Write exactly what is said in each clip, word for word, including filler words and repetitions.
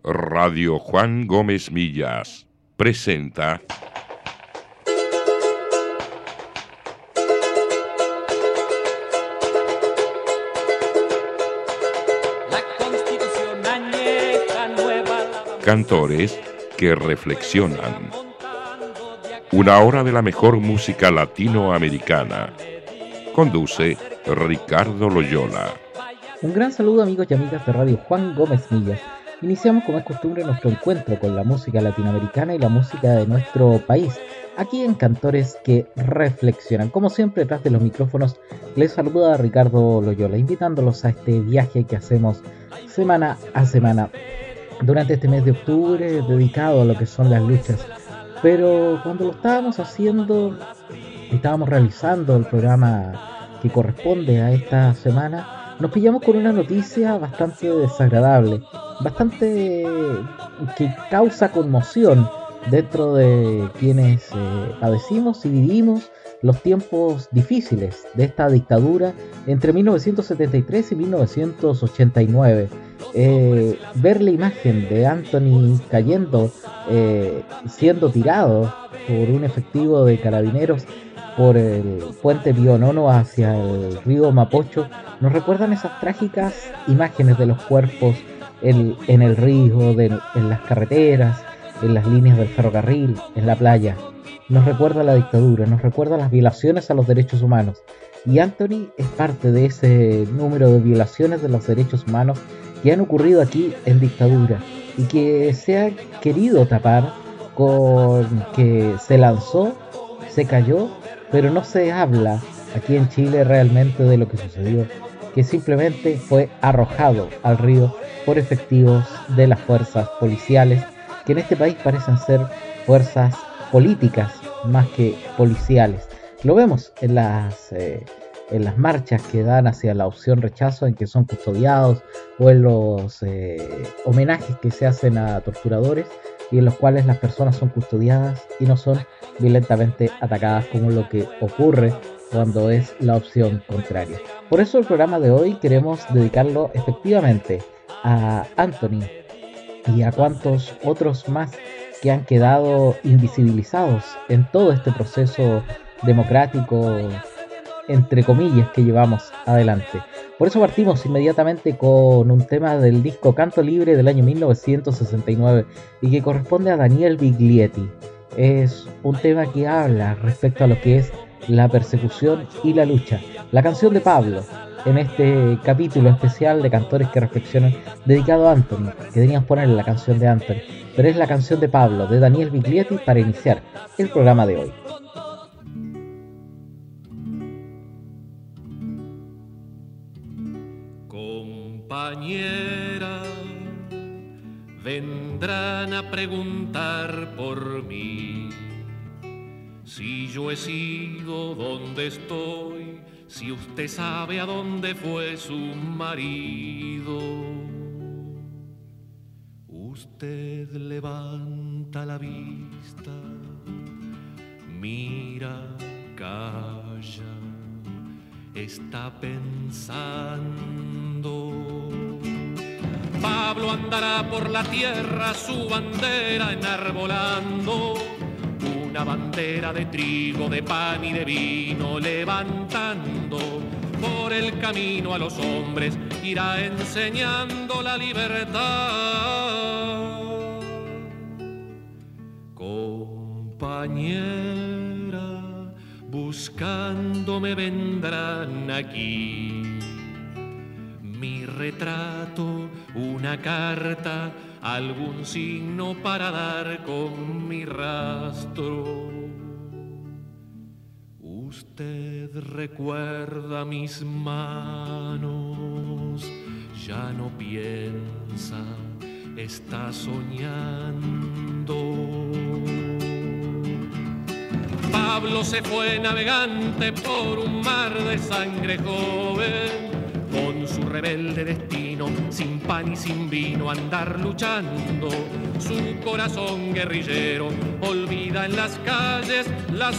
Radio Juan Gómez Millas presenta La Constitución añeja nueva, Cantores que reflexionan. Una hora de la mejor música latinoamericana. Conduce Ricardo Loyola. Un gran saludo, amigos y amigas de Radio Juan Gómez Millas. Iniciamos, como es costumbre, nuestro encuentro con la música latinoamericana y la música de nuestro país, aquí en Cantores que reflexionan. Como siempre, detrás de los micrófonos les saluda Ricardo Loyola, invitándolos a este viaje que hacemos semana a semana durante este mes de octubre, dedicado a lo que son las luchas. Pero cuando lo estábamos haciendo, estábamos realizando el programa que corresponde a esta semana, nos pillamos con una noticia bastante desagradable, bastante que causa conmoción dentro de quienes eh, padecimos y vivimos los tiempos difíciles de esta dictadura entre mil novecientos setenta y tres y mil novecientos ochenta y nueve. Eh, ver la imagen de Anthony cayendo, eh, siendo tirado por un efectivo de carabineros por el puente Pionono hacia el río Mapocho, nos recuerdan esas trágicas imágenes de los cuerpos en, en el río, de, en las carreteras, en las líneas del ferrocarril, en la playa. Nos recuerda la dictadura, nos recuerda las violaciones a los derechos humanos. Y Anthony es parte de ese número de violaciones de los derechos humanos que han ocurrido aquí en dictadura y que se ha querido tapar con que se lanzó, se cayó, pero no se habla aquí en Chile realmente de lo que sucedió, que simplemente fue arrojado al río por efectivos de las fuerzas policiales, que en este país parecen ser fuerzas políticas más que policiales. Lo vemos en las, eh, en las marchas que dan hacia la opción rechazo, en que son custodiados, o en los eh, homenajes que se hacen a torturadores, y en los cuales las personas son custodiadas y no son violentamente atacadas, como lo que ocurre cuando es la opción contraria. Por eso el programa de hoy queremos dedicarlo efectivamente a Anthony y a cuantos otros más que han quedado invisibilizados en todo este proceso democrático, entre comillas, que llevamos adelante. Por eso partimos inmediatamente con un tema del disco Canto Libre del año mil novecientos sesenta y nueve y que corresponde a Daniel Biglietti. Es un tema que habla respecto a lo que es la persecución y la lucha. La canción de Pablo, en este capítulo especial de Cantores que Reflexionan, dedicado a Anthony, que teníamos que ponerle la canción de Anthony, pero es la canción de Pablo, de Daniel Biglietti, para iniciar el programa de hoy. Compañera, vendrán a preguntar por mí, si yo he sido donde estoy, si usted sabe a dónde fue su marido. Usted levanta la vista, mira, calla, está pensando. Pablo andará por la tierra su bandera enarbolando, una bandera de trigo, de pan y de vino, levantando por el camino a los hombres, irá enseñando la libertad. Compañera, buscándome vendrán aquí, mi retrato, una carta, algún signo para dar con mi rastro. Usted recuerda mis manos, ya no piensa, está soñando. Pablo se fue navegante por un mar de sangre joven, con su rebelde destino, sin pan y sin vino, andar luchando. Su corazón guerrillero olvida en las calles la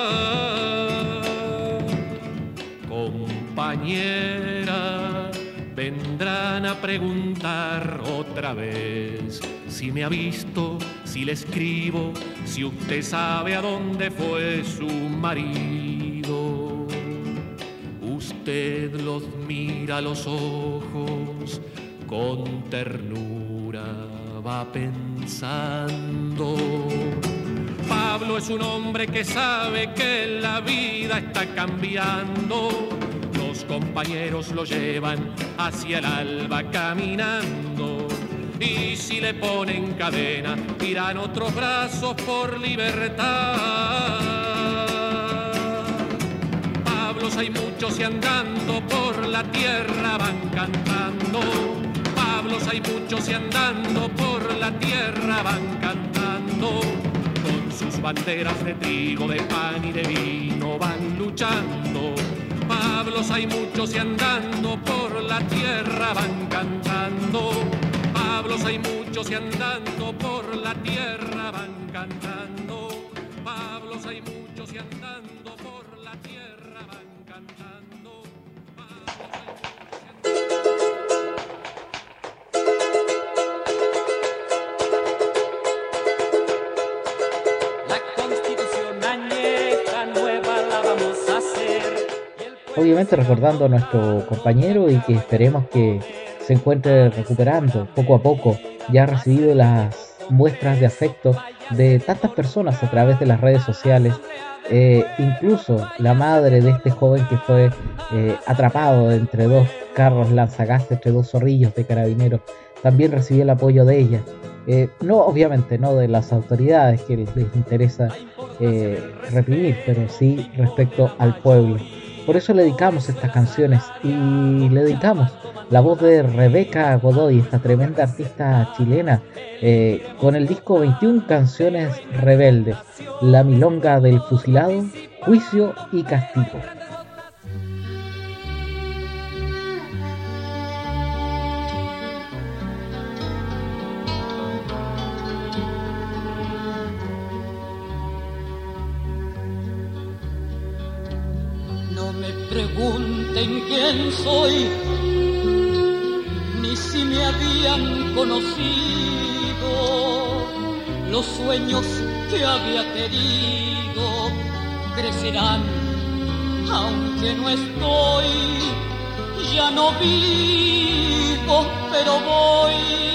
soledad. Compañera, vendrán a preguntar otra vez si me ha visto, si le escribo, si usted sabe a dónde fue su marido. Usted los mira a los ojos con ternura, va pensando. Pablo es un hombre que sabe que la vida está cambiando. Los compañeros lo llevan hacia el alba caminando. Y si le ponen cadena, irán otros brazos por libertad. Pablos hay muchos y andando por la tierra van cantando. Pablos hay muchos y andando por la tierra van cantando. Con sus banderas de trigo, de pan y de vino van luchando. Pablos hay muchos y andando por la tierra van cantando. Pablos hay muchos y andando por la tierra van cantando. Pablos hay muchos y andando por la tierra van cantando. La Constitución añeja nueva la vamos a hacer. Obviamente recordando a nuestro compañero y que esperemos que se encuentre recuperando poco a poco. Ya ha recibido las muestras de afecto de tantas personas a través de las redes sociales. Eh, incluso la madre de este joven que fue eh, atrapado entre dos carros lanzagases, entre dos zorrillos de carabineros, también recibió el apoyo de ella. Eh, no, obviamente no de las autoridades que les, les interesa eh, reprimir, pero sí respecto al pueblo. Por eso le dedicamos estas canciones y le dedicamos la voz de Rebeca Godoy, esta tremenda artista chilena, eh, con el disco veintiuna Canciones Rebeldes, La Milonga del Fusilado, Juicio y Castigo. Pregunten quién soy, ni si me habían conocido. Los sueños que había querido crecerán, aunque no estoy. Ya no vivo, pero voy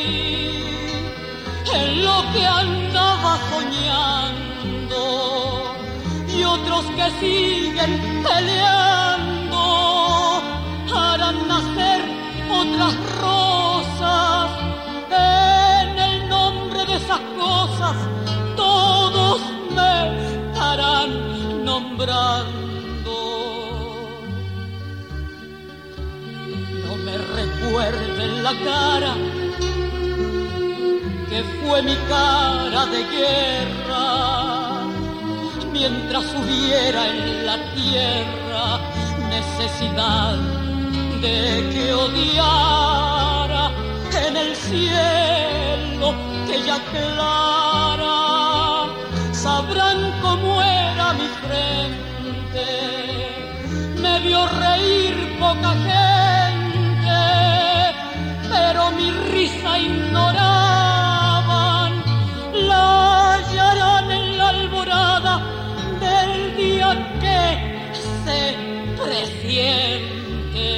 en lo que andaba soñando. Y otros que siguen peleando harán nacer otras rosas. En el nombre de esas cosas todos me estarán nombrando. No me recuerden la cara que fue mi cara de guerra. Mientras hubiera en la tierra necesidad de que odiara, en el cielo que ya aclara, sabrán cómo era mi frente. Me vio reír poca gente, pero mi risa ignoraban. La hallarán en la alborada del día que se presiente.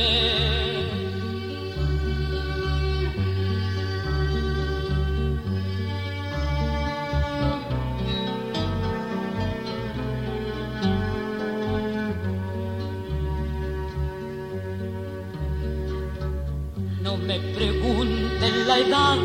No me pregunten la edad,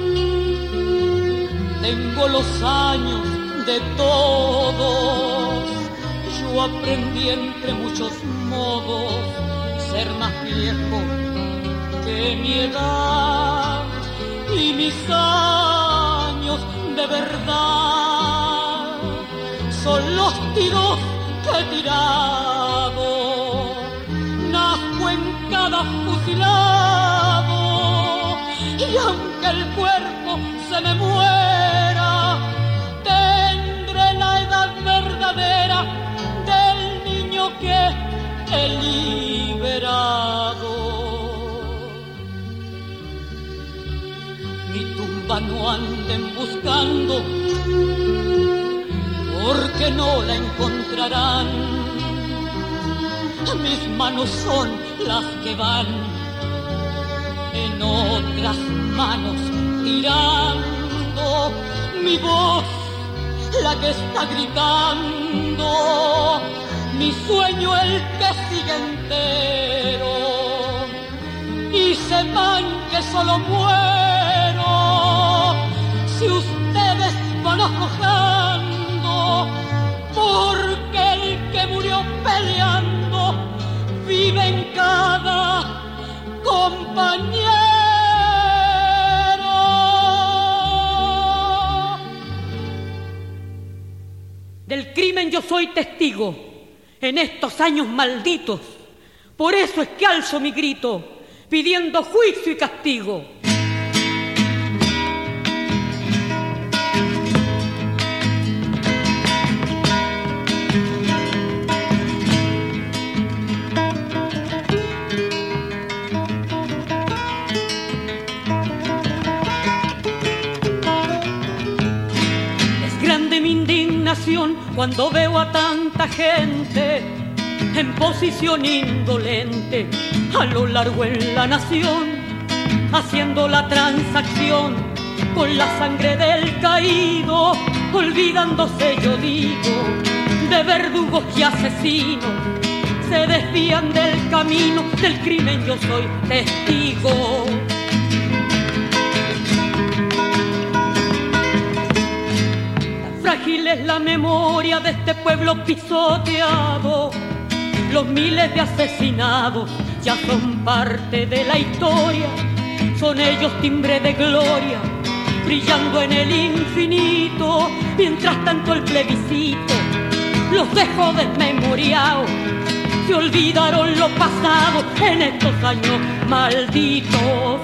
tengo los años de todos. Yo aprendí entre muchos modos ser más viejo que mi edad, y mis años de verdad son los tiros que he tirado. Nazco en cada fusilado, y aunque el cuerpo se me muera, tendré la edad verdadera del niño que he liberado. no anden buscando, porque no la encontrarán. Mis manos son las que van en otras manos tirando, mi voz la que está gritando, mi sueño el que sigue entero, y sepan que solo muero si ustedes van aflojando, porque el que murió peleando vive en cada compañero. Del crimen yo soy testigo en estos años malditos, por eso es que alzo mi grito pidiendo juicio y castigo. Cuando veo a tanta gente en posición indolente a lo largo en la nación, haciendo la transacción con la sangre del caído, olvidándose, yo digo, de verdugos y asesinos, se desvían del camino del crimen, yo soy testigo. Frágil es la memoria de este pueblo pisoteado, los miles de asesinados ya son parte de la historia, son ellos timbre de gloria, brillando en el infinito, mientras tanto el plebiscito los dejó desmemoriados, se olvidaron lo pasado en estos años malditos.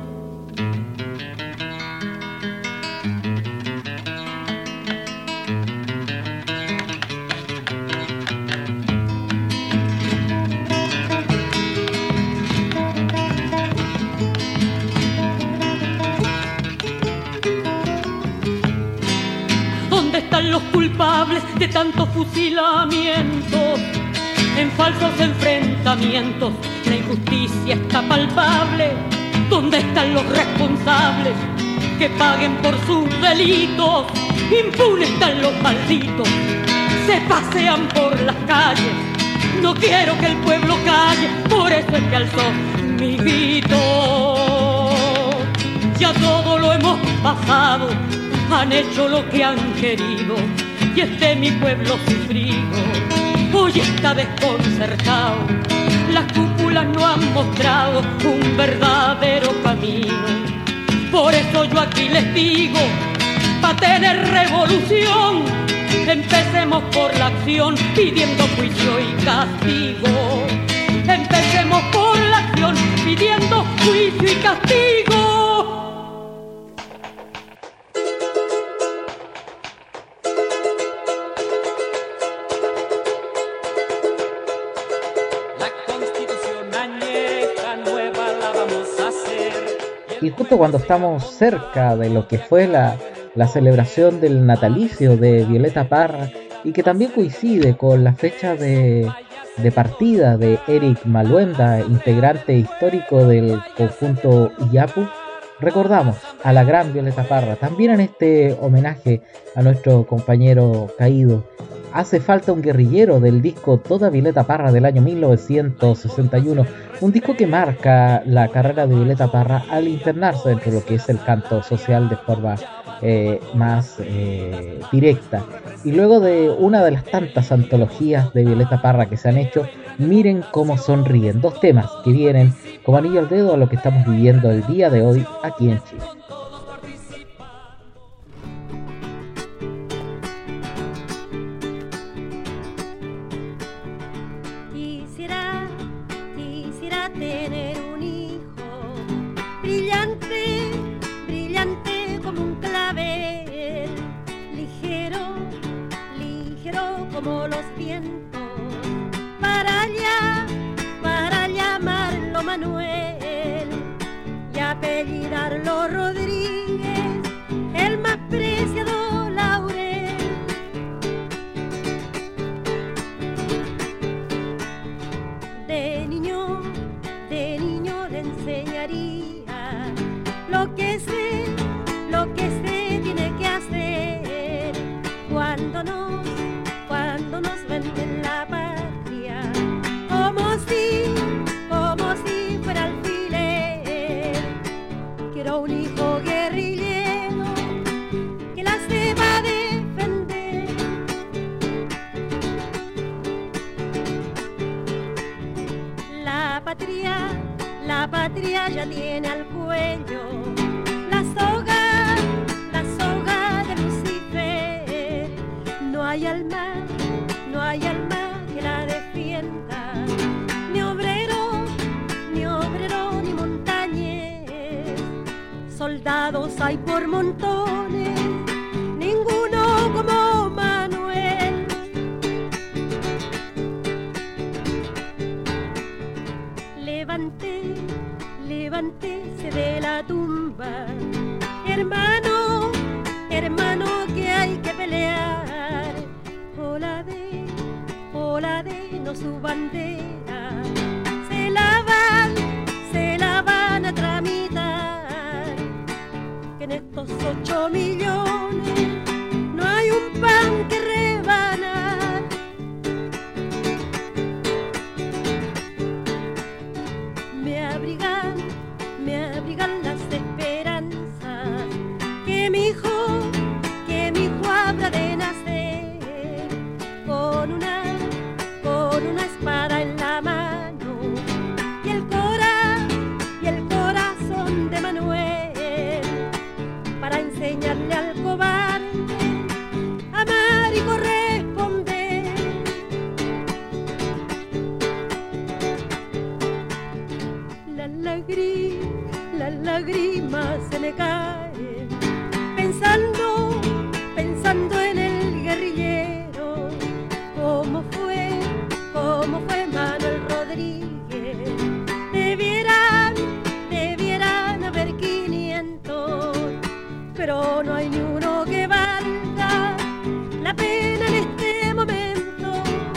Los culpables de tantos fusilamientos, en falsos enfrentamientos, la injusticia está palpable. ¿Dónde están los responsables que paguen por sus delitos? Impunes están los malditos, se pasean por las calles. No quiero que el pueblo calle, por eso es que alzó mi grito. Ya todo lo hemos pasado, han hecho lo que han querido y este mi pueblo sufrido hoy está desconcertado. Las cúpulas no han mostrado un verdadero camino, por eso yo aquí les digo, para tener revolución empecemos por la acción pidiendo juicio y castigo. Empecemos por la acción pidiendo juicio y castigo. Y justo cuando estamos cerca de lo que fue la, la celebración del natalicio de Violeta Parra, y que también coincide con la fecha de, de partida de Eric Maluenda, integrante histórico del conjunto Iyapu, recordamos a la gran Violeta Parra. También en este homenaje a nuestro compañero caído, Hace falta un guerrillero, del disco Toda Violeta Parra del año mil novecientos sesenta y uno, un disco que marca la carrera de Violeta Parra al internarse dentro de lo que es el canto social de forma eh, más eh, directa. Y luego de una de las tantas antologías de Violeta Parra que se han hecho, Miren cómo sonríen, dos temas que vienen como anillo al dedo a lo que estamos viviendo el día de hoy aquí en Chile. Tener un hijo brillante, brillante como un clavel, ligero, ligero como los vientos, para allá, para llamarlo Manuel y apellidarlo Rodríguez, los hay por montones, ninguno como Manuel. Levante, levántese de la tumba, hermano, hermano, que hay que pelear. Olade, Olade, no su bandera, se la van, se la van a tramitar. Que en estos ocho millones no hay un pan que rebanar. Me abrigan, me abrigan las esperanzas que mi hijo, que mi hijo habrá de nacer con una, con una espada en la mano y el cora, y el corazón de Manuel para enseñarle al cobarde a amar y corresponder. Las lágrimas, las lágrimas se me caen pensando, pensando en el guerrillero. Cómo fue, cómo fue Manuel Rodríguez. Debieran, debieran haber quinientos, pero no hay ni uno que valga la pena en este momento.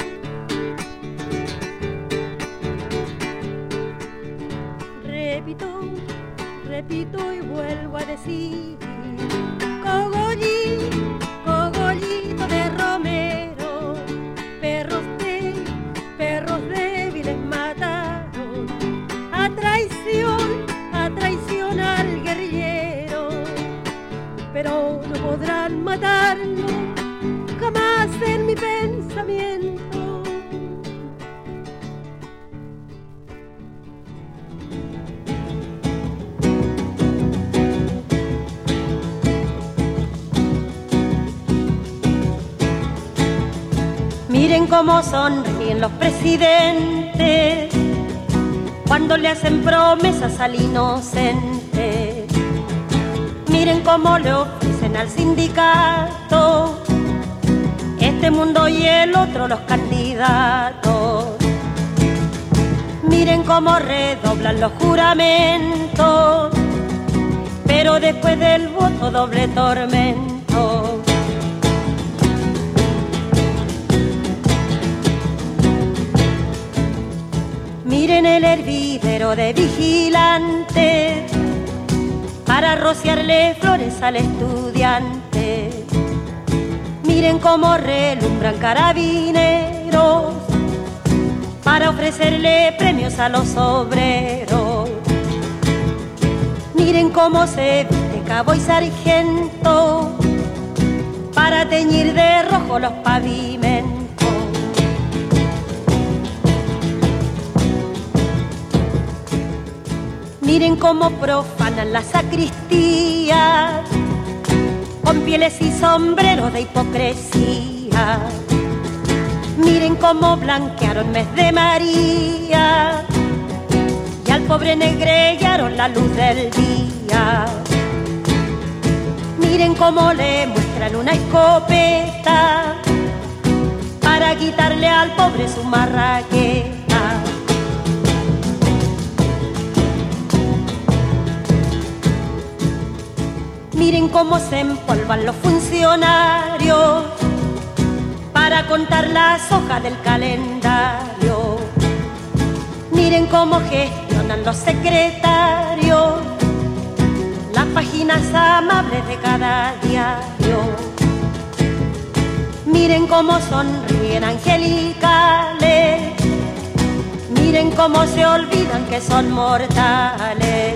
Repito, repito y vuelvo a decir, Cogollí, cogollito de Romero, perros de, perros débiles mataron a traición, a traición al guerrillero, pero no podrán matarlo jamás en mi pensamiento. Miren cómo sonríen los presidentes cuando le hacen promesas al inocente. Miren cómo le ofrecen al sindicato este mundo y el otro los candidatos. Miren cómo redoblan los juramentos, pero después del voto doble tormento. Miren el hervidero de vigilantes para rociarle flores al estudiante. Miren cómo relumbran carabineros para ofrecerle premios a los obreros. Miren cómo se viste cabo y sargento para teñir de rojo los pavimentos. Miren cómo profanan la sacristía con pieles y sombreros de hipocresía. Miren cómo blanquearon mes de María y al pobre negrellaron la luz del día. Miren cómo le muestran una escopeta para quitarle al pobre su marraqueta. Miren cómo se empolvan los funcionarios para contar las hojas del calendario. Miren cómo gestionan los secretarios las páginas amables de cada diario. Miren cómo sonríen angelicales, miren cómo se olvidan que son mortales.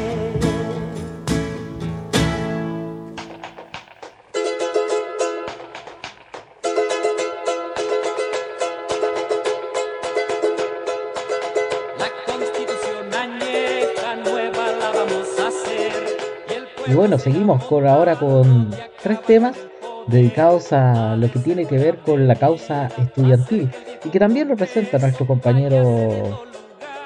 Y bueno, seguimos con, ahora con tres temas dedicados a lo que tiene que ver con la causa estudiantil y que también representa a nuestro compañero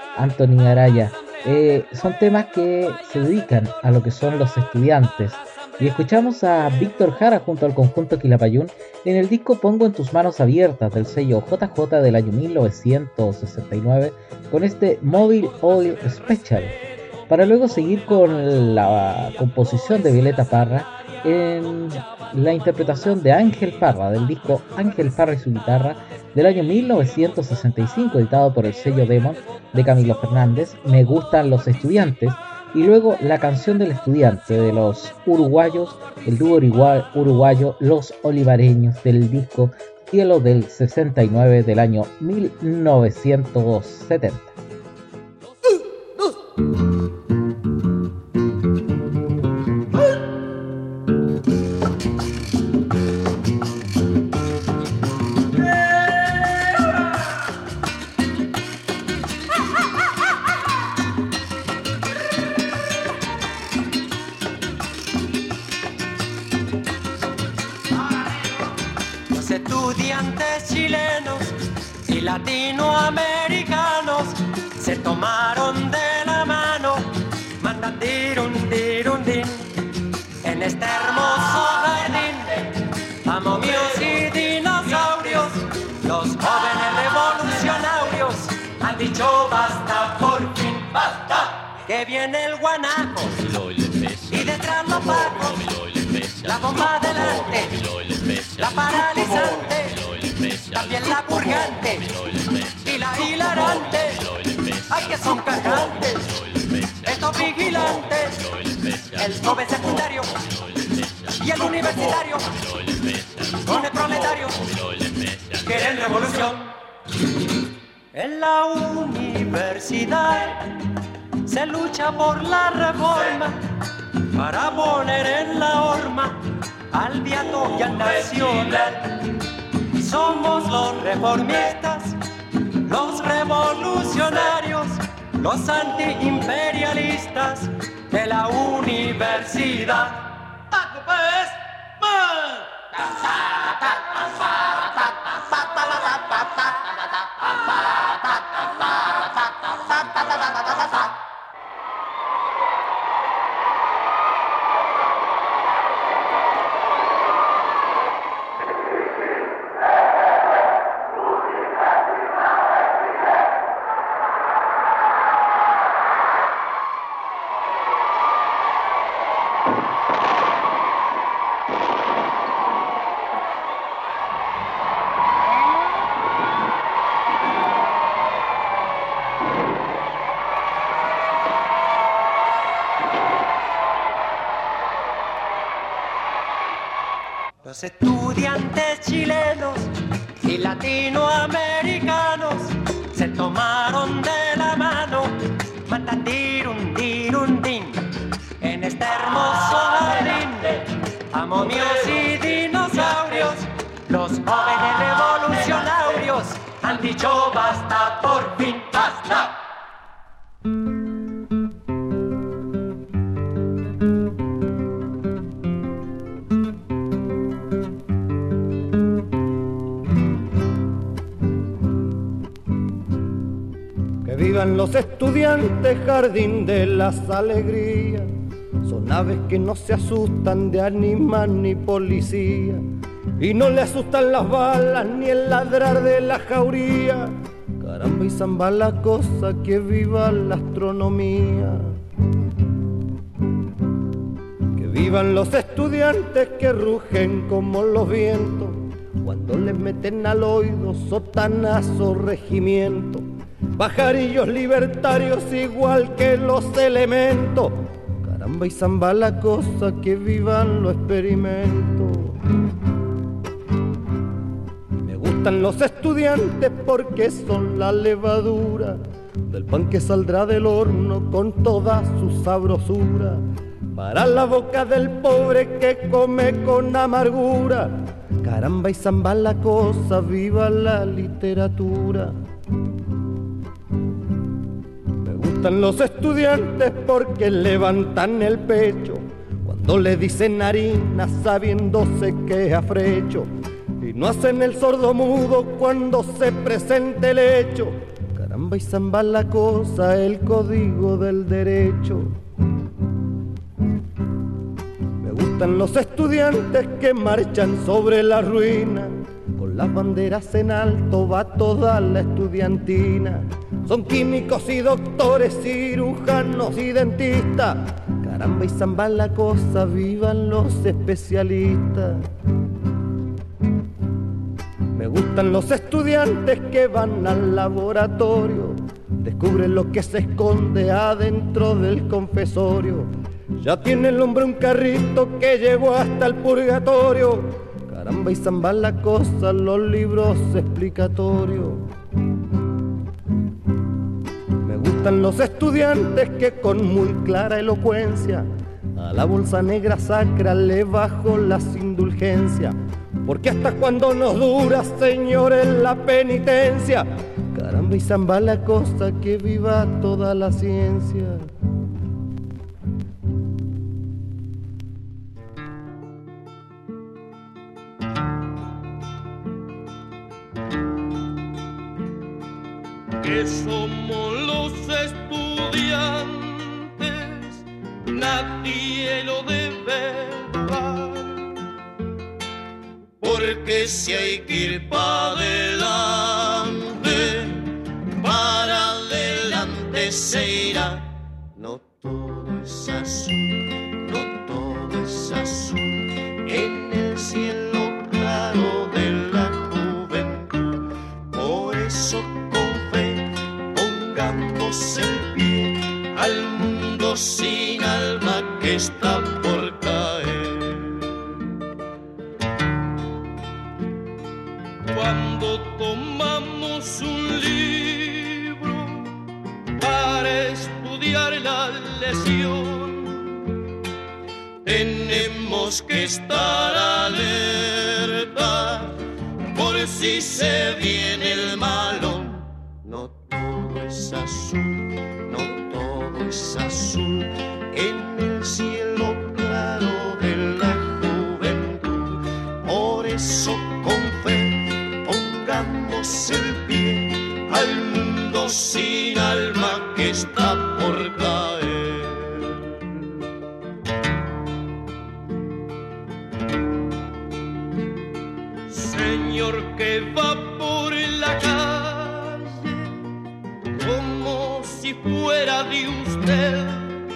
Anthony Araya. Eh, son temas que se dedican a lo que son los estudiantes, Y escuchamos a Víctor Jara junto al conjunto Quilapayún en el disco Pongo en tus manos abiertas del sello J J del año mil novecientos sesenta y nueve con este Mobile Oil Special, para luego seguir con la composición de Violeta Parra en la interpretación de Ángel Parra del disco Ángel Parra y su guitarra del año mil novecientos sesenta y cinco, editado por el sello Demon de Camilo Fernández, Me gustan los estudiantes, y luego la canción del estudiante de los uruguayos, el dúo uruguayo Los Olivareños del disco Cielo del sesenta y nueve del año mil novecientos setenta. Latinoamericanos se tomaron de la mano, mandan dirun dirun din en este hermoso jardín a momios y dinosaurios. Los jóvenes revolucionarios han dicho basta, por fin basta, que viene el guanaco y detrás los pacos, la bomba adelante, la paralizante, también la purgante y la hilarante. Ay, que son cajantes estos vigilantes, el joven secundario y el universitario con el proletario quieren revolución. En la universidad se lucha por la reforma para poner en la horma al viato y al nacional. Somos los reformistas, los revolucionarios, los antiimperialistas de la universidad. Los estudiantes chilenos y latinoamericanos se tomaron de la mano, mandatirun dirun din en este hermoso jardín a momios y dinosaurios. Los jóvenes revolucionarios han dicho basta, por fin basta. Vivan los estudiantes, jardín de las alegrías. Son aves que no se asustan de animal ni policía, y no le asustan las balas ni el ladrar de la jauría. Caramba y zamba la cosa, que viva la astronomía. Que vivan los estudiantes que rugen como los vientos cuando les meten al oído sotanazo regimiento. Pajarillos libertarios igual que los elementos. Caramba y zamba la cosa, que vivan los experimentos. Me gustan los estudiantes porque son la levadura del pan que saldrá del horno con toda su sabrosura, para la boca del pobre que come con amargura. Caramba y zamba la cosa, viva la literatura. Los estudiantes porque levantan el pecho cuando le dicen harina sabiéndose que es afrecho, y no hacen el sordo mudo cuando se presente el hecho. Caramba y zamba la cosa, el código del derecho. Me gustan los estudiantes que marchan sobre la ruina. Con las banderas en alto va toda la estudiantina. Son químicos y doctores, cirujanos y dentistas. Caramba y zamba la cosa, vivan los especialistas. Me gustan los estudiantes que van al laboratorio, descubren lo que se esconde adentro del confesorio. Ya tiene el hombre un carrito que llevó hasta el purgatorio. Caramba y zamba la cosa, los libros explicatorios. Me gustan los estudiantes que con muy clara elocuencia a la bolsa negra sacra le bajo las indulgencias. Porque hasta cuando nos dura, señores, la penitencia. Caramba y zamba la cosa, que viva toda la ciencia. Que somos los estudiantes, nadie lo debe dudar, porque si hay que ir para adelante, para adelante se irá. No todo es azul, no todo es azul, en el cielo claro de la juventud. Por eso pongamos el pie al mundo sin alma que está por caer. Cuando tomamos un libro para estudiar la lección, tenemos que estar alerta por si se viene el malón. No todo es azul, no todo es azul, en el cielo claro de la juventud. Por eso con fe pongamos el pie al mundo sin alma que está por caer. Señor que va por la calle como si fuera de usted,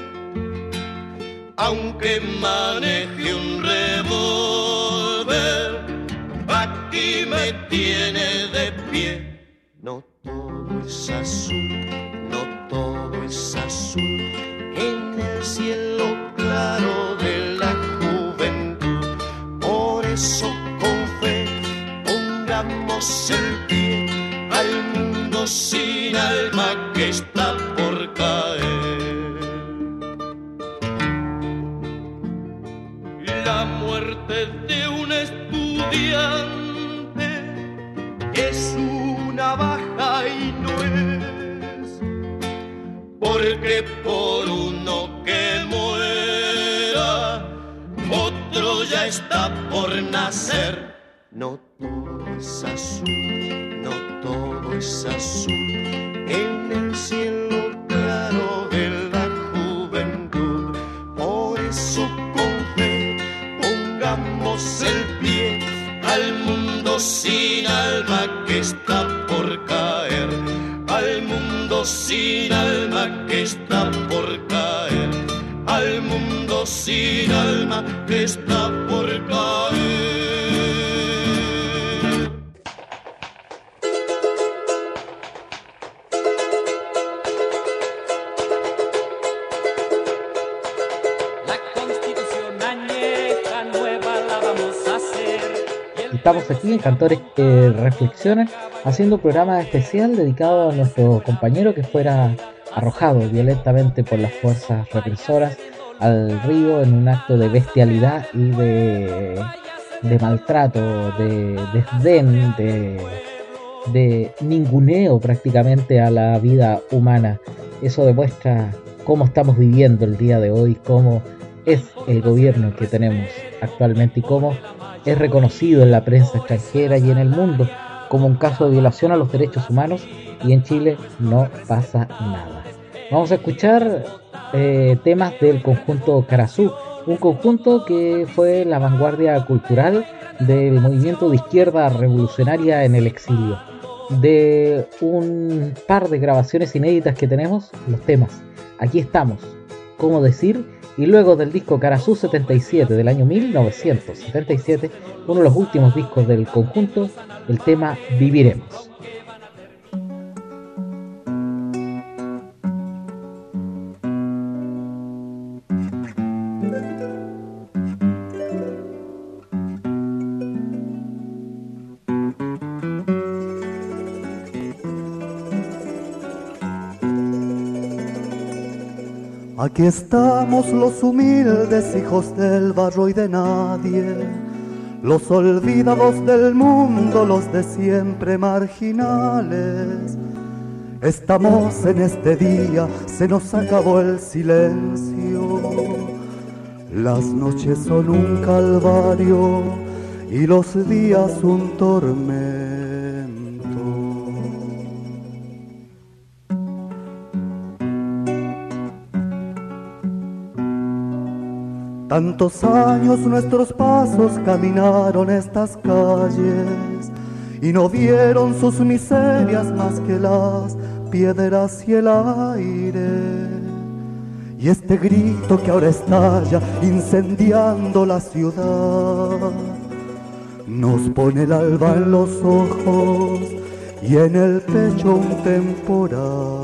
aunque maneje un revólver, aquí me tiene de pie. No todo es azul, no todo es azul, en el cielo claro de la juventud. Por eso con fe pongamos el pie al mundo sin alma que está por caer. La muerte de un estudiante es una baja y no es porque por uno que muera otro ya está por nacer. No todo es azul, no todo es azul, en el cielo claro de la juventud. Por eso con fe pongamos el pie al mundo sin alma que está por caer, al mundo sin alma que está por caer, al mundo sin alma que está por caer. Estamos aquí en Cantores que Reflexionan, haciendo un programa especial dedicado a nuestro compañero que fuera arrojado violentamente por las fuerzas represoras al río en un acto de bestialidad y de, de maltrato, de desdén, de, de ninguneo prácticamente a la vida humana. Eso demuestra cómo estamos viviendo el día de hoy, cómo es el gobierno que tenemos actualmente y cómo es reconocido en la prensa extranjera y en el mundo como un caso de violación a los derechos humanos, y en Chile no pasa nada. Vamos a escuchar eh, temas del conjunto Carazú, un conjunto que fue la vanguardia cultural del movimiento de izquierda revolucionaria en el exilio. De un par de grabaciones inéditas que tenemos, los temas Aquí estamos, Cómo decir, y luego del disco Carazú setenta y siete del año mil novecientos setenta y siete, uno de los últimos discos del conjunto, el tema Viviremos. Aquí estamos los humildes hijos del barro y de nadie, los olvidados del mundo, los de siempre marginales. Estamos en este día, se nos acabó el silencio. Las noches son un calvario y los días un tormento. Tantos años nuestros pasos caminaron estas calles y no vieron sus miserias más que las piedras y el aire. Y este grito que ahora estalla incendiando la ciudad nos pone el alba en los ojos y en el pecho un temporal.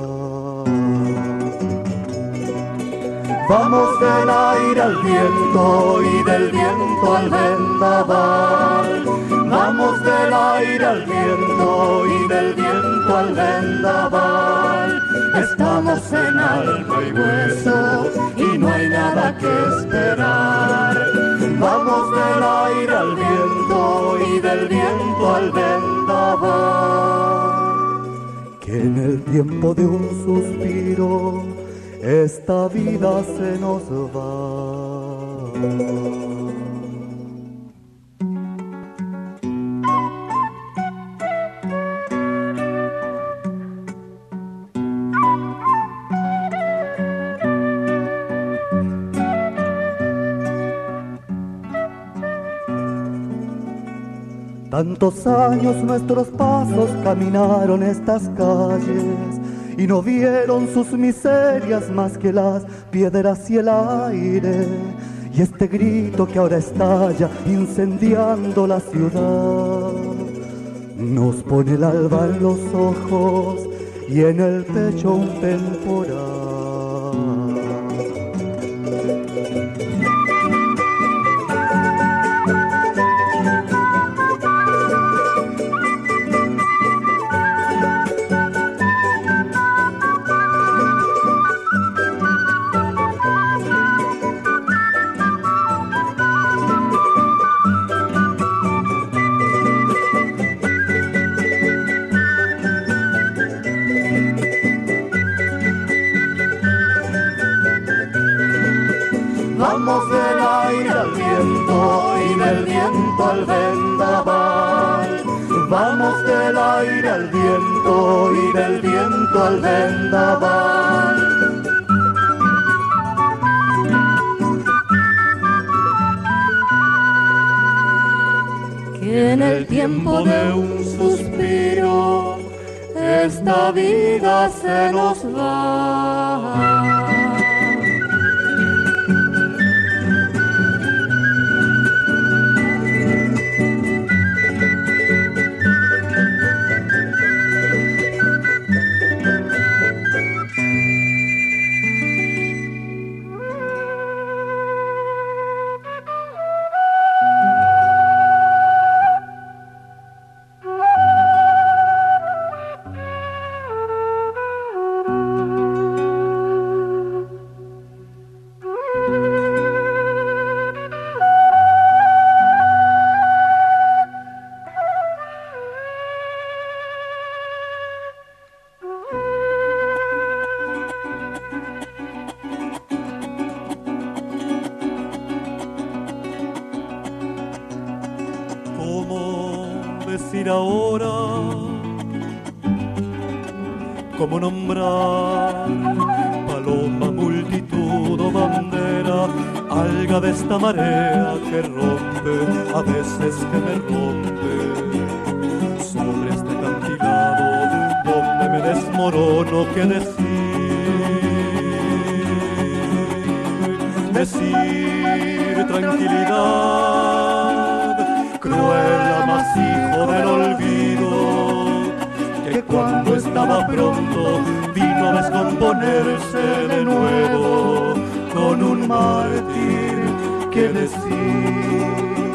Vamos del aire al viento y del viento al vendaval. Vamos del aire al viento y del viento al vendaval. Estamos en alma y hueso y no hay nada que esperar. Vamos del aire al viento y del viento al vendaval. Que en el tiempo de un suspiro esta vida se nos va. Tantos años nuestros pasos caminaron estas calles y no vieron sus miserias más que las piedras y el aire. Y este grito que ahora estalla incendiando la ciudad nos pone el alba en los ojos y en el pecho un temporal. Vamos del aire al viento y del viento al vendaval. Vamos del aire al viento y del viento al vendaval. Que en el tiempo de un suspiro esta vida se nos va. Cómo nombrar paloma, multitud o bandera, alga de esta marea que rompe, a veces que me rompe, sobre este acantilado donde me desmorono. ¿Qué decir? Decir tranquilidad, cruel amasijo del olvido, que cuando estaba pronto vino a descomponerse de nuevo con un mártir. ¿Qué decir?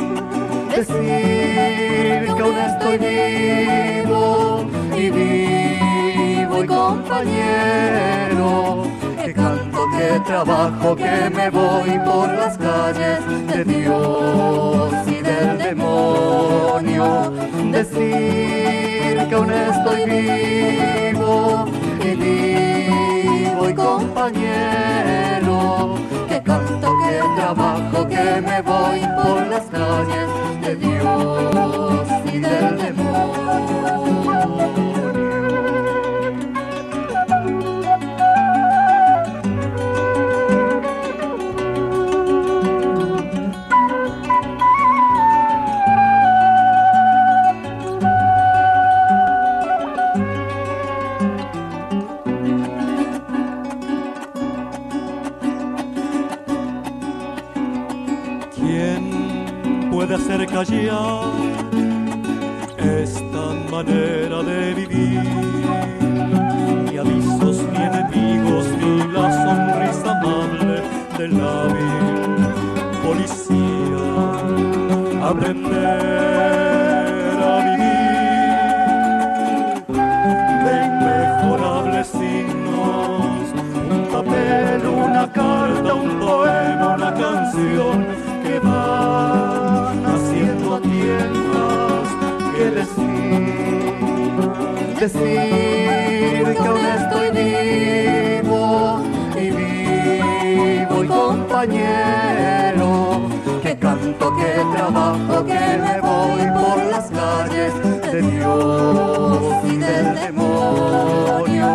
Decir que aún estoy vivo y vivo y compañero, que canto, que trabajo, que me voy por las calles de Dios y del demonio. Decir que aún estoy vivo y vivo y compañero, que canto, que trabajo, que me voy por las calles de Dios y del demonio. Puede hacer callar esta manera de vivir, ni avisos ni enemigos ni la sonrisa amable del hábil policía. Aprender a vivir de inmejorables signos, un papel, una carta, un poema, una canción que van haciendo a tientas. ¿Qué decir? Decir que aún estoy vivo y vivo y compañero, que canto, que trabajo, que me voy por las calles de Dios y del demonio.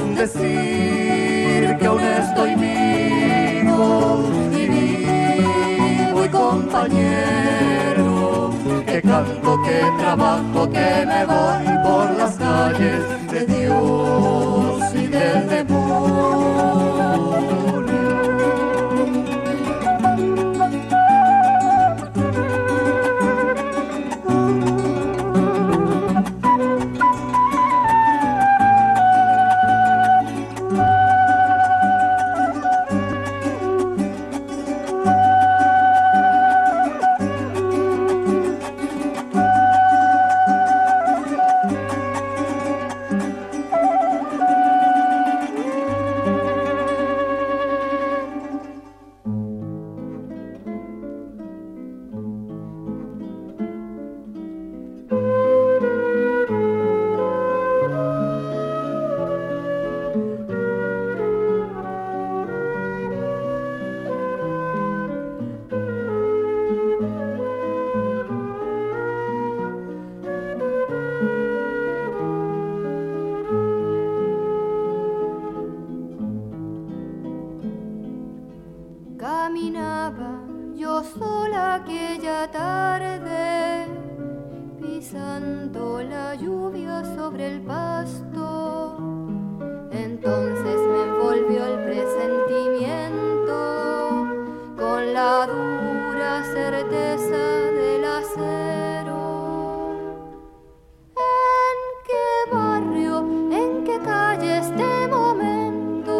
Decir que aún estoy vivo y vivo y compañero, que canto, que trabajo, que me voy por las calles de Dios y del demonio. Caminaba yo sola aquella tarde, pisando la lluvia sobre el pasto. Entonces me envolvió el presentimiento con la dura certeza del acero. ¿En qué barrio, en qué calle este momento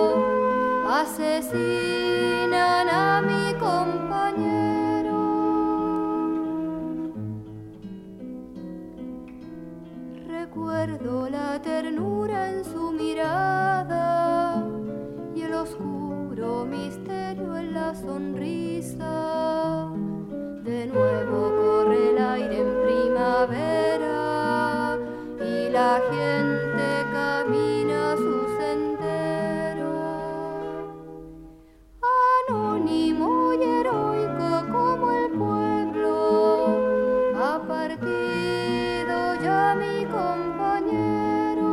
asesinan a mi compañero? Recuerdo la ternura en su mirada y el oscuro misterio en la sonrisa. De nuevo corre el aire en primavera y la gente camina su sendero. Anónimo y heroico como el pueblo, ha partido ya mi compañero.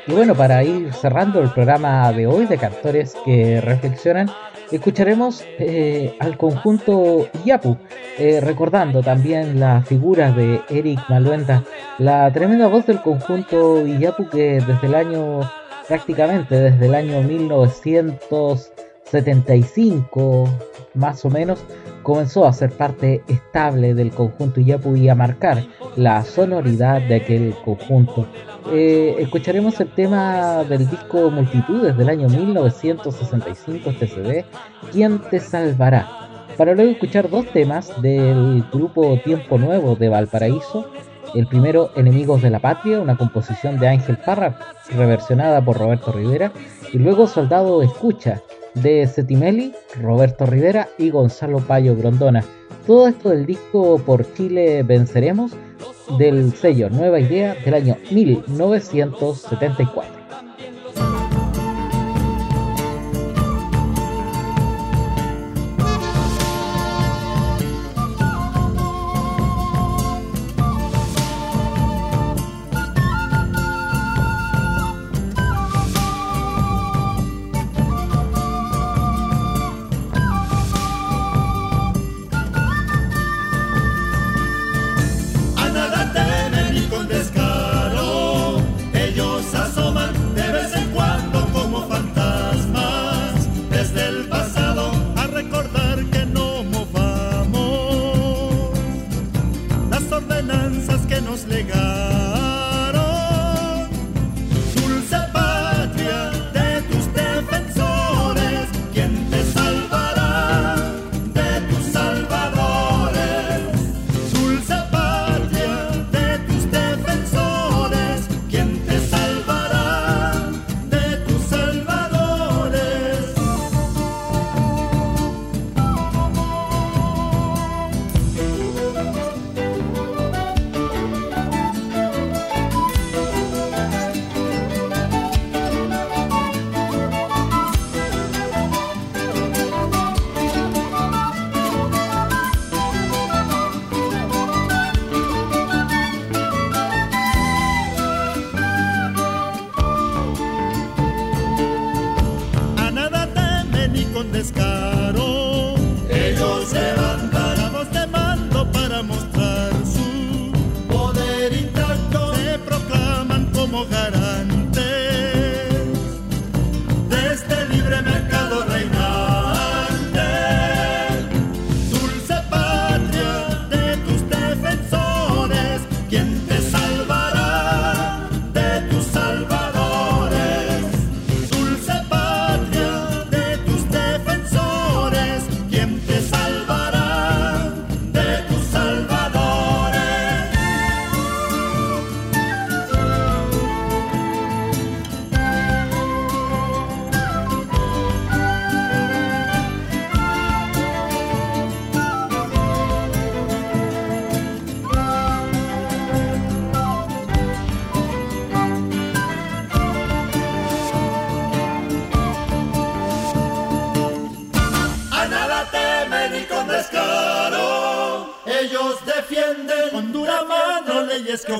Y bueno, para ir cerrando el programa de hoy de Cantores que Reflexionan, escucharemos eh, al conjunto Yapu, eh, recordando también la figura de Eric Maluenda, la tremenda voz del conjunto Yapu que desde el año, prácticamente desde el año mil novecientos setenta y cinco más o menos, comenzó a ser parte estable del conjunto Yapu y a marcar la sonoridad de aquel conjunto. Eh, escucharemos el tema del disco Multitudes del año mil novecientos sesenta y cinco, este C D, ¿Quién te salvará?, para luego escuchar dos temas del grupo Tiempo Nuevo de Valparaíso. El primero, Enemigos de la Patria, una composición de Ángel Parra reversionada por Roberto Rivera, y luego Soldado Escucha de Cetimeli, Roberto Rivera y Gonzalo Payo Grondona. Todo esto del disco Por Chile Venceremos, del sello Nueva Idea del año mil novecientos setenta y cuatro. Que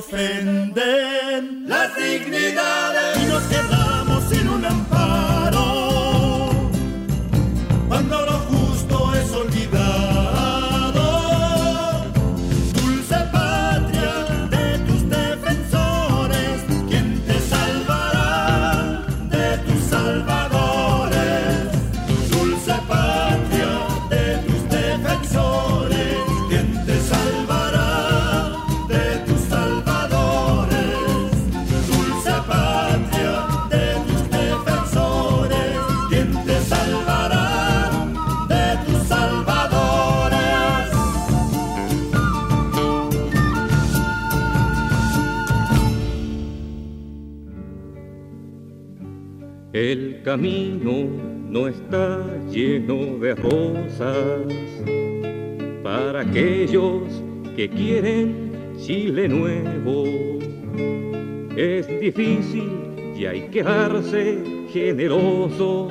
ofenden las dignidades y nos quedamos sin un amparo cuando lo justo es olvidado. Dulce patria de tus defensores, ¿quién te salvará de tus salvadores? Dulce patria de tus defensores, ¿quién te salvará? El camino no está lleno de rosas para aquellos que quieren Chile nuevo. Es difícil y hay que dejarse generoso,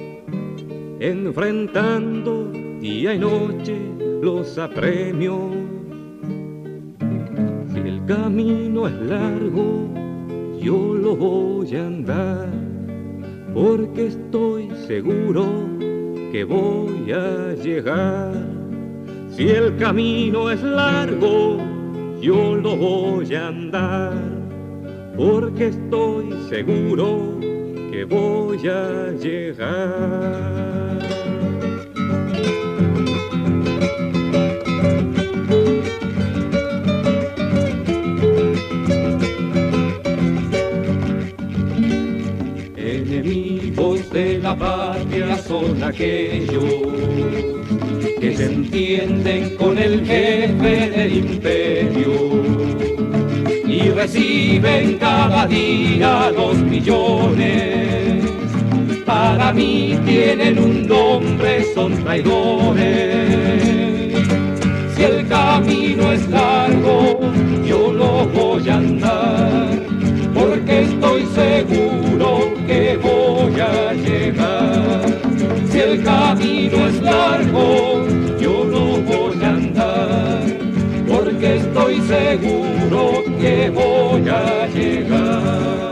enfrentando día y noche los apremios. Si el camino es largo, yo lo voy a andar, porque estoy seguro que voy a llegar. Si el camino es largo, yo lo voy a andar, porque estoy seguro que voy a llegar. Enemigos de la patria son aquellos que se entienden con el jefe del imperio y reciben cada día dos millones. Para mí tienen un nombre, son traidores. Si el camino es largo, yo lo voy a andar, porque estoy seguro que voy a llegar. Si el camino es largo, yo no voy a andar, porque estoy seguro que voy a llegar.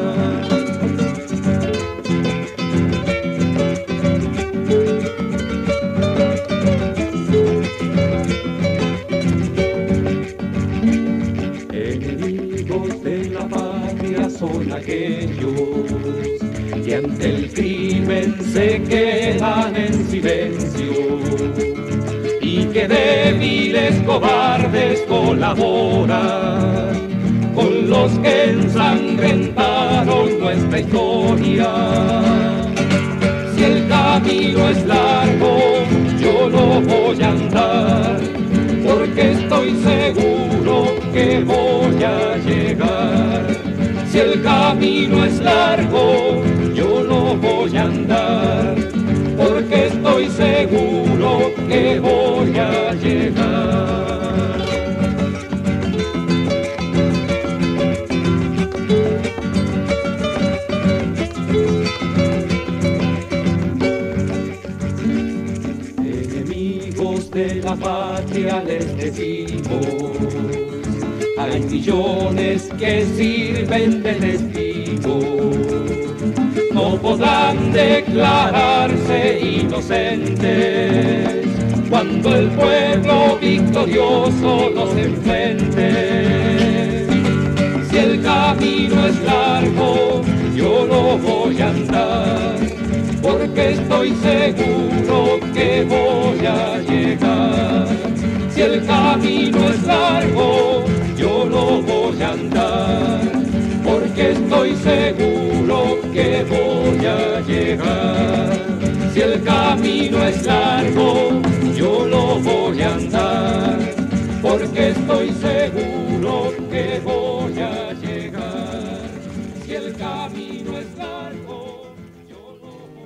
Enemigos de la patria son aquellos que ante el crimen se quedan en silencio y que débiles cobardes colaboran con los que ensangrentaron nuestra historia. Si el camino es largo, yo no voy a andar, porque estoy seguro que voy a llegar. Si el camino es largo, yo no voy a andar, porque estoy seguro que voy a llegar. Enemigos de la patria les decimos, hay millones que sirven de testigos, no podrán declararse inocentes cuando el pueblo victorioso los enfrente. Si el camino es largo, yo no voy a andar, porque estoy seguro que voy a llegar. Si el camino es largo, yo no voy a andar, porque estoy seguro que voy a llegar. Si el camino es largo, yo no voy a andar, porque estoy seguro que voy a llegar. Si el camino es largo, yo no voy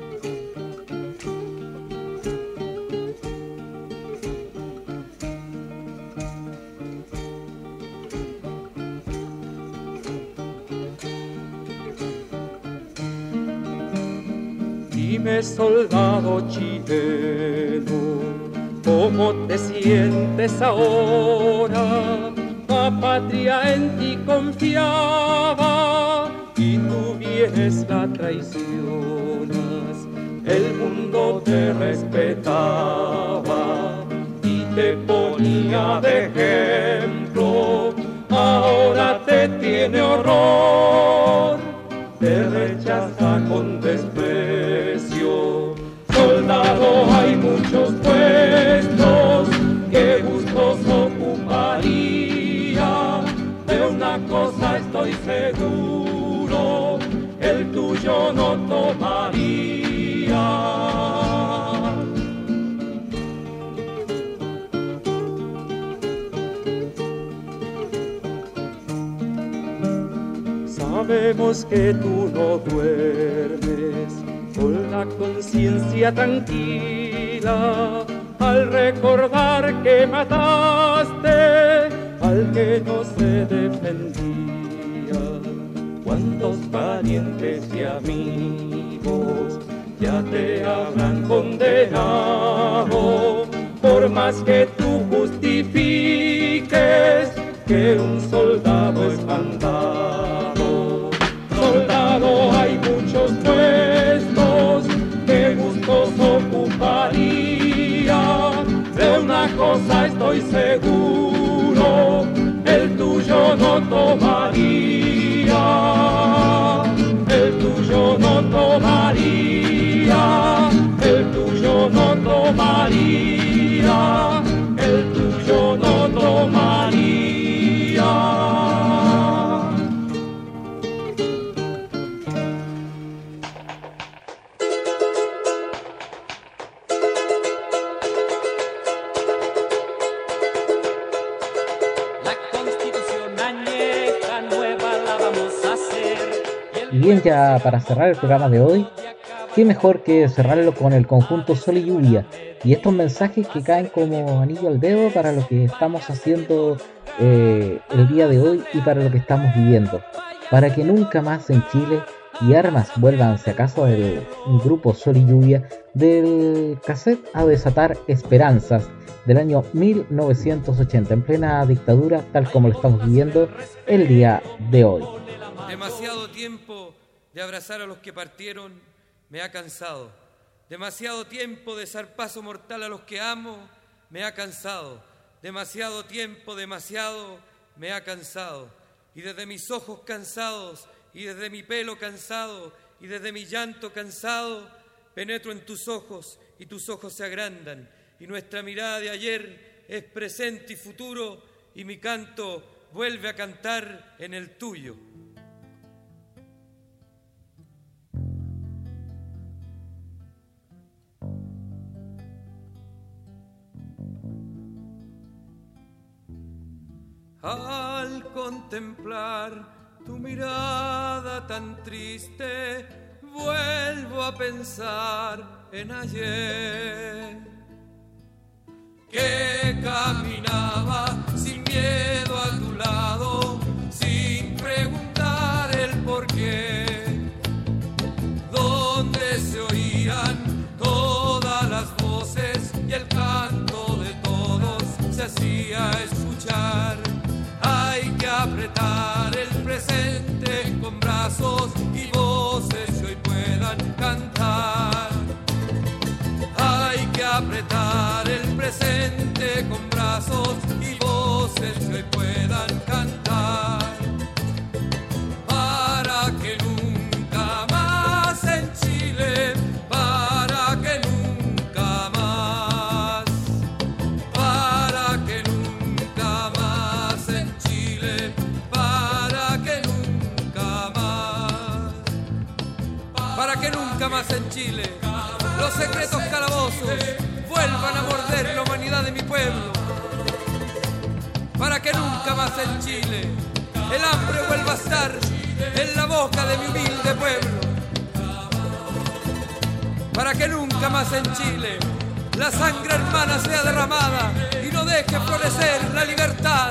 Dime, soldado chileno, ¿cómo te sientes ahora? La patria en ti confiaba y tú vienes la traicionas. El mundo te respetaba y te ponía de ejemplo. Ahora te tiene horror, te rechaza con desprecio. Soldado, hay muchos puestos que gustoso ocuparía. De una cosa estoy seguro, el tuyo no tomaría. Sabemos que tú no duermes con la conciencia tranquila al recordar que mataste al que no se defendía. Cuántos parientes y amigos ya te habrán condenado, por más que tú justifiques que un soldado es mandado. estoy seguro, el tuyo no tomaría, el tuyo no tomaría, el tuyo no tomaría, el tuyo no tomaría. Y bien, ya para cerrar el programa de hoy, qué mejor que cerrarlo con el conjunto Sol y Lluvia y estos mensajes que caen como anillo al dedo para lo que estamos haciendo eh, el día de hoy y para lo que estamos viviendo. Para que nunca más en Chile y Armas vuelvan, si acaso, el grupo Sol y Lluvia, del cassette A Desatar Esperanzas del año mil novecientos ochenta, en plena dictadura, tal como lo estamos viviendo el día de hoy. Demasiado tiempo de abrazar a los que partieron me ha cansado. Demasiado tiempo de zarpazo mortal a los que amo me ha cansado. Demasiado tiempo, demasiado me ha cansado. Y desde mis ojos cansados, y desde mi pelo cansado, y desde mi llanto cansado, penetro en tus ojos y tus ojos se agrandan. Y nuestra mirada de ayer es presente y futuro, y mi canto vuelve a cantar en el tuyo. Al contemplar tu mirada tan triste, vuelvo a pensar en ayer, que caminaba sin miedo a tu lado, sin preguntar el porqué, donde se oían todas las voces y el canto de todos se hacía escuchar. Hay que apretar el presente con brazos y voces que hoy puedan cantar. Hay que apretar el presente con brazos y voces que hoy puedan cantar. Para que nunca más en Chile, para que nunca más, para que nunca más en Chile, para que nunca más, para que nunca más en Chile los secretos calabozos vuelvan a morder la humanidad de mi pueblo, para que nunca más en Chile el hambre vuelva a estar en la boca de mi humilde pueblo, para que nunca más en Chile la sangre hermana sea derramada y no deje florecer la libertad.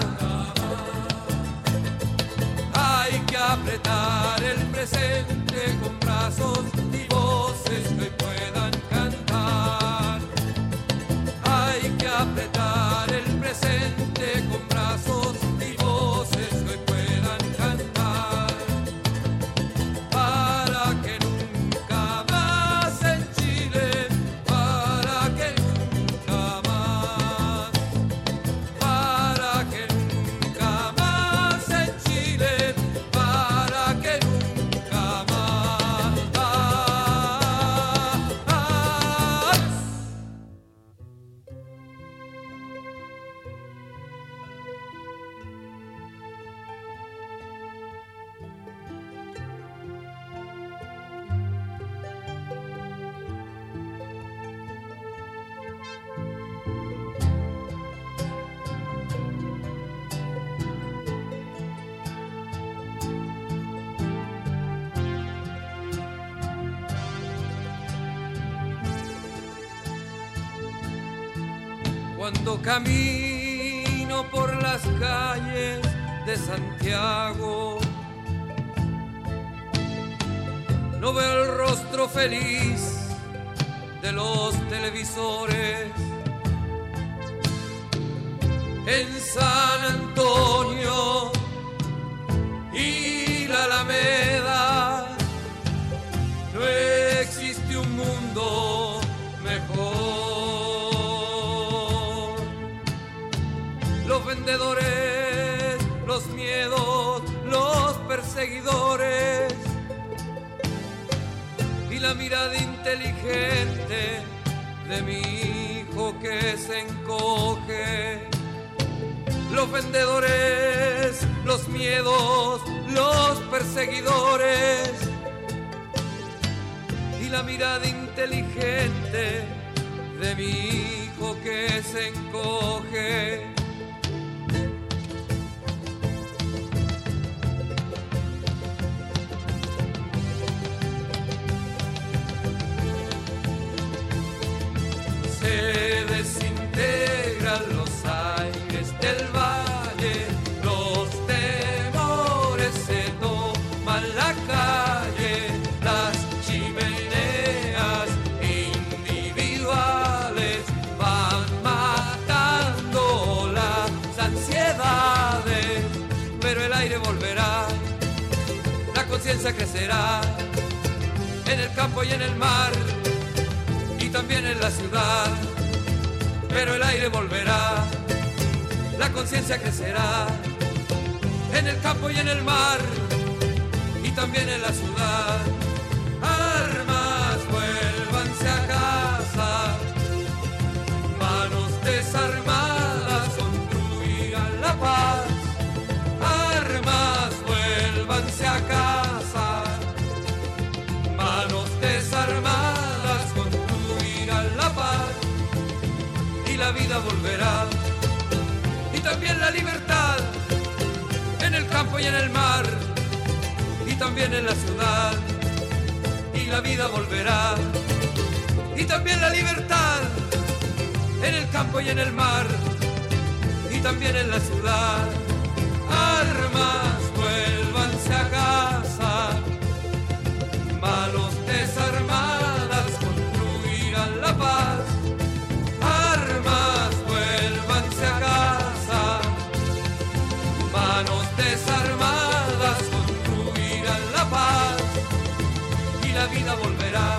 Hay que apretar el presente con brazos y voces que hoy puedan cantar. Hay que apretar el presente con brazos y voces que hoy puedan cantar. Para que nunca más en Chile, para que nunca más, para que nunca más en Chile, para que nunca más. Cuando camino por las calles de Santiago, no veo el rostro feliz de los televisores. En San Antonio y la Alameda no existe un mundo mejor. los vendedores, los miedos, los perseguidores y la mirada inteligente de mi hijo que se encoge. Los vendedores, los miedos, los perseguidores y la mirada inteligente de mi hijo que se encoge. Se desintegran los aires del valle, los temores se toman la calle, las chimeneas individuales van matando las ansiedades, pero el aire volverá, la conciencia crecerá en el campo y en el mar, también en la ciudad, pero el aire volverá, la conciencia crecerá, en el campo y en el mar, y también en la ciudad. Armas, vuélvanse a casa, manos desarmadas construirán la paz. Armas, vuélvanse a casa, manos desarmadas la paz y la vida volverá, y también la libertad en el campo y en el mar, y también en la ciudad, y la vida volverá, y también la libertad en el campo y en el mar, y también en la ciudad. Armas, vuélvanse a casa, manos desarmadas la paz. Armas, vuélvanse a casa, manos desarmadas construirán la paz y la vida volverá,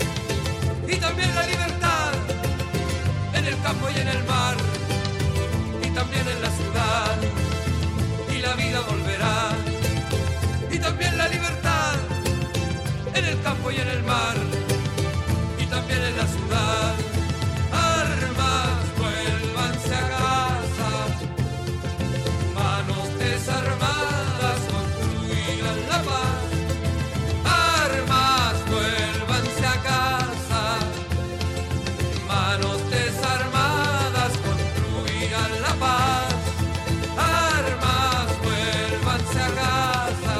y también la libertad en el campo y en el mar, y también en la ciudad, y la vida volverá, y también la libertad en el campo y en el mar, también en la ciudad. Armas, vuélvanse a casa, manos desarmadas construirán la paz. Armas, vuélvanse a casa, manos desarmadas construirán la paz. Armas, vuélvanse a casa,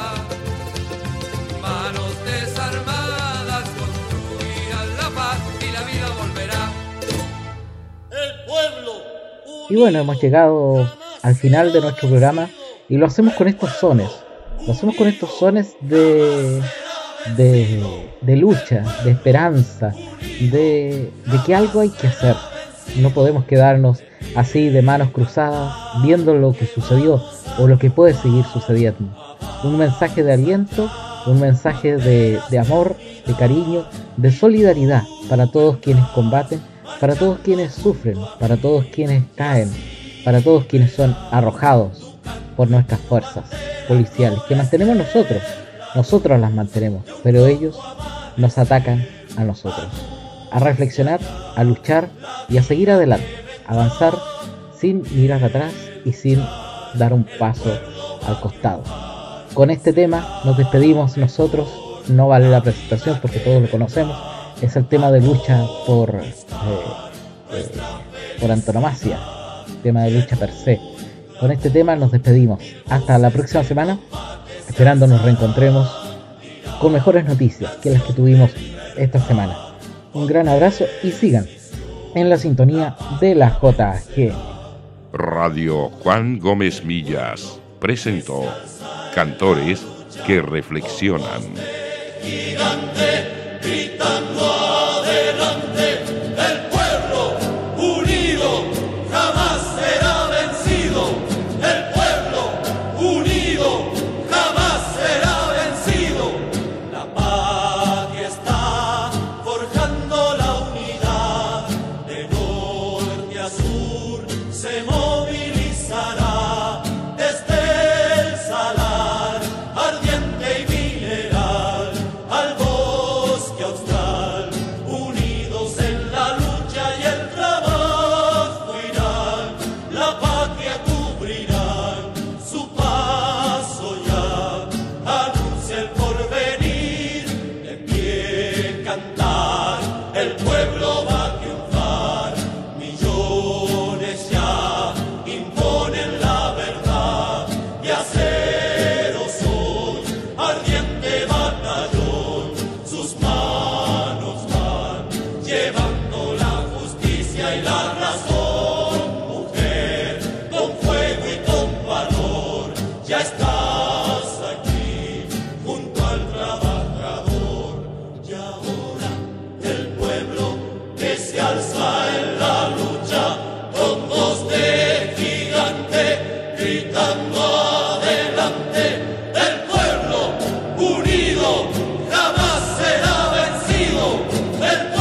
manos desarmadas construirán la paz y la vida volverá. El pueblo. Y bueno, hemos llegado al final de nuestro programa y lo hacemos con estos sones. Lo hacemos con estos sones de, de, de lucha, de esperanza, de, de que algo hay que hacer. No podemos quedarnos así de manos cruzadas viendo lo que sucedió o lo que puede seguir sucediendo. Un mensaje de aliento, un mensaje de, de amor, de cariño, de solidaridad para todos quienes combaten, para todos quienes sufren, para todos quienes caen, para todos quienes son arrojados por nuestras fuerzas policiales, que mantenemos nosotros, nosotros las mantenemos, pero ellos nos atacan a nosotros. A reflexionar, a luchar y a seguir adelante, a avanzar sin mirar atrás y sin dar un paso al costado. Con este tema nos despedimos nosotros, no vale la presentación porque todos lo conocemos, es el tema de lucha por, eh, eh, por antonomasia, tema de lucha per se. Con este tema nos despedimos, hasta la próxima semana, esperando nos reencontremos con mejores noticias que las que tuvimos esta semana. Un gran abrazo y sigan en la sintonía de la J G. Radio Juan Gómez Millas presentó Cantores que Reflexionan. Gigante, gritando adelante, el pueblo unido jamás será vencido, el pueblo unido jamás será vencido. La patria está forjando la unidad, de norte a sur se movilizará. gritando adelante, el pueblo unido jamás será vencido. El